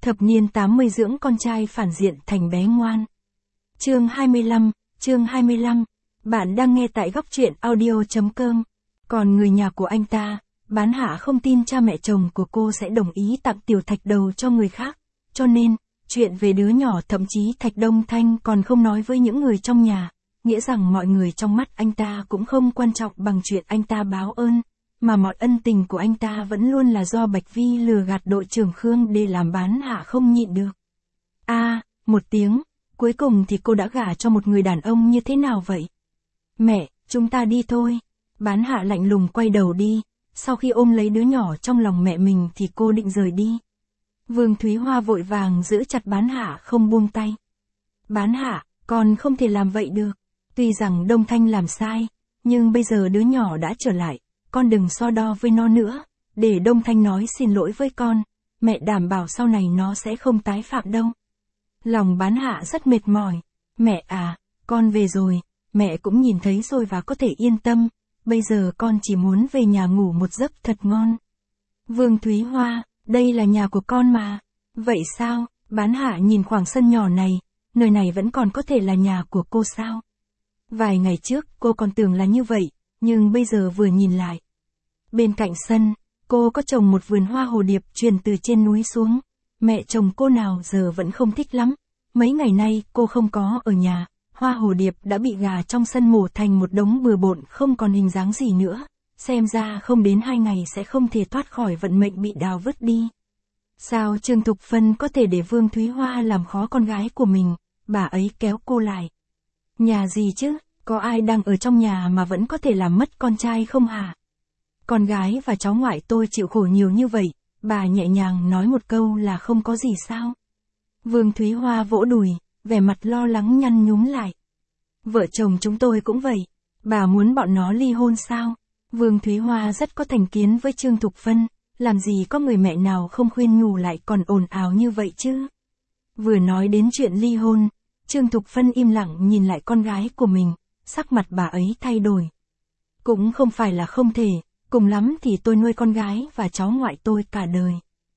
Thập niên 80 dưỡng con trai phản diện thành bé ngoan. Chương 25, bạn đang nghe tại góc truyện audio.com. Còn người nhà của anh ta, Bán Hạ không tin cha mẹ chồng của cô sẽ đồng ý tặng tiểu thạch đầu cho người khác, cho nên, chuyện về đứa nhỏ thậm chí Thạch Đông Thanh còn không nói với những người trong nhà, nghĩa rằng mọi người trong mắt anh ta cũng không quan trọng bằng chuyện anh ta báo ơn, mà mọi ân tình của anh ta vẫn luôn là do Bạch Vi lừa gạt đội trưởng Khương để làm Bán Hạ không nhịn được. Một tiếng, cuối cùng thì cô đã gả cho một người đàn ông như thế nào vậy? Mẹ, chúng ta đi thôi. Bán Hạ lạnh lùng quay đầu đi, sau khi ôm lấy đứa nhỏ trong lòng mẹ mình thì cô định rời đi. Vương Thúy Hoa vội vàng giữ chặt Bán Hạ không buông tay. Bán Hạ, con không thể làm vậy được. Tuy rằng Đông Thanh làm sai, nhưng bây giờ đứa nhỏ đã trở lại, con đừng so đo với nó nữa, để Đông Thanh nói xin lỗi với con, mẹ đảm bảo sau này nó sẽ không tái phạm đâu. Lòng Bán Hạ rất mệt mỏi. Mẹ à, con về rồi, mẹ cũng nhìn thấy rồi và có thể yên tâm, bây giờ con chỉ muốn về nhà ngủ một giấc thật ngon. Vương Thúy Hoa, đây là nhà của con mà. Vậy sao? Bán Hạ nhìn khoảng sân nhỏ này, nơi này vẫn còn có thể là nhà của cô sao? Vài ngày trước cô còn tưởng là như vậy, nhưng bây giờ vừa nhìn lại. Bên cạnh sân, cô có trồng một vườn hoa hồ điệp truyền từ trên núi xuống. Mẹ chồng cô nào giờ vẫn không thích lắm. Mấy ngày nay cô không có ở nhà, hoa hồ điệp đã bị gà trong sân mổ thành một đống bừa bộn không còn hình dáng gì nữa. Xem ra không đến 2 ngày sẽ không thể thoát khỏi vận mệnh bị đào vứt đi. Sao Trương Thục Phân có thể để Vương Thúy Hoa làm khó con gái của mình? Bà ấy kéo cô lại. Nhà gì chứ, có ai đang ở trong nhà mà vẫn có thể làm mất con trai không hả? Con gái và cháu ngoại tôi chịu khổ nhiều như vậy, bà nhẹ nhàng nói một câu là không có gì sao? Vương Thúy Hoa vỗ đùi, vẻ mặt lo lắng nhăn nhúm lại. Vợ chồng chúng tôi cũng vậy, bà muốn bọn nó ly hôn sao? Vương Thúy Hoa rất có thành kiến với Trương Thục Phân, làm gì có người mẹ nào không khuyên nhủ lại còn ồn ào như vậy chứ? Vừa nói đến chuyện ly hôn, Trương Thục Phân im lặng nhìn lại con gái của mình, sắc mặt bà ấy thay đổi. Cũng không phải là không thể, cùng lắm thì tôi nuôi con gái và cháu ngoại tôi cả đời.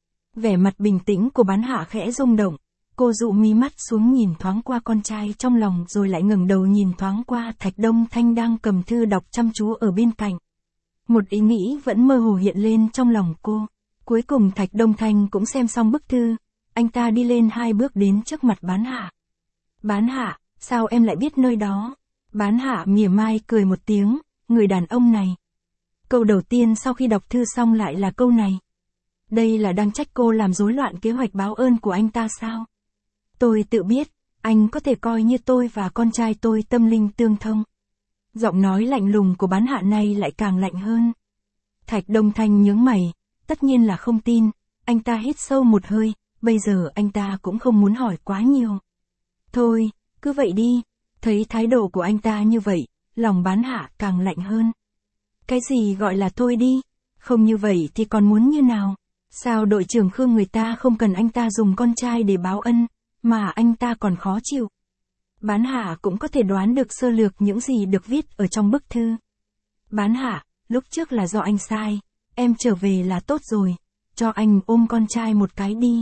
Vẻ mặt bình tĩnh của Bán Hạ khẽ rung động, cô dụ mí mắt xuống nhìn thoáng qua con trai trong lòng rồi lại ngẩng đầu nhìn thoáng qua Thạch Đông Thanh đang cầm thư đọc chăm chú ở bên cạnh. Một ý nghĩ vẫn mơ hồ hiện lên trong lòng cô. Cuối cùng Thạch Đông Thanh cũng xem xong bức thư, anh ta đi lên 2 bước đến trước mặt Bán Hạ. Bán Hạ, sao em lại biết nơi đó? Bán Hạ mỉa mai cười một tiếng, người đàn ông này. Câu đầu tiên sau khi đọc thư xong lại là câu này. Đây là đang trách cô làm rối loạn kế hoạch báo ơn của anh ta sao? Tôi tự biết, anh có thể coi như tôi và con trai tôi tâm linh tương thông. Giọng nói lạnh lùng của Bán Hạ này lại càng lạnh hơn. Thạch Đông Thanh nhướng mày, tất nhiên là không tin, anh ta hít sâu một hơi, bây giờ anh ta cũng không muốn hỏi quá nhiều. Thôi, cứ vậy đi, thấy thái độ của anh ta như vậy, lòng Bán Hạ càng lạnh hơn. Cái gì gọi là thôi đi, không như vậy thì còn muốn như nào? Sao đội trưởng Khương người ta không cần anh ta dùng con trai để báo ân, mà anh ta còn khó chịu? Bán Hạ cũng có thể đoán được sơ lược những gì được viết ở trong bức thư. Bán Hạ, lúc trước là do anh sai, em trở về là tốt rồi, cho anh ôm con trai một cái đi.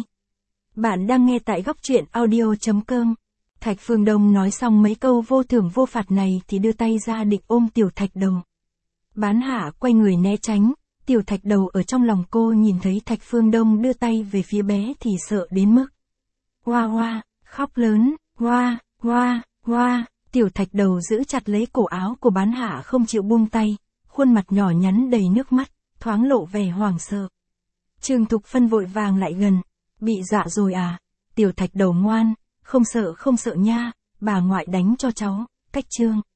Bạn đang nghe tại góc truyện audio.com. Thạch Phương Đông nói xong mấy câu vô thưởng vô phạt này thì đưa tay ra định ôm tiểu thạch đầu. Bán Hạ quay người né tránh, tiểu thạch đầu ở trong lòng cô nhìn thấy Thạch Phương Đông đưa tay về phía bé thì sợ đến mức. Hoa hoa, khóc lớn, hoa, hoa, hoa, tiểu thạch đầu giữ chặt lấy cổ áo của Bán Hạ không chịu buông tay, khuôn mặt nhỏ nhắn đầy nước mắt, thoáng lộ vẻ hoảng sợ. Trương Thục Phân vội vàng lại gần, bị dọa rồi à? Tiểu thạch đầu ngoan, không sợ nha, bà ngoại đánh cho cháu, cách Trương.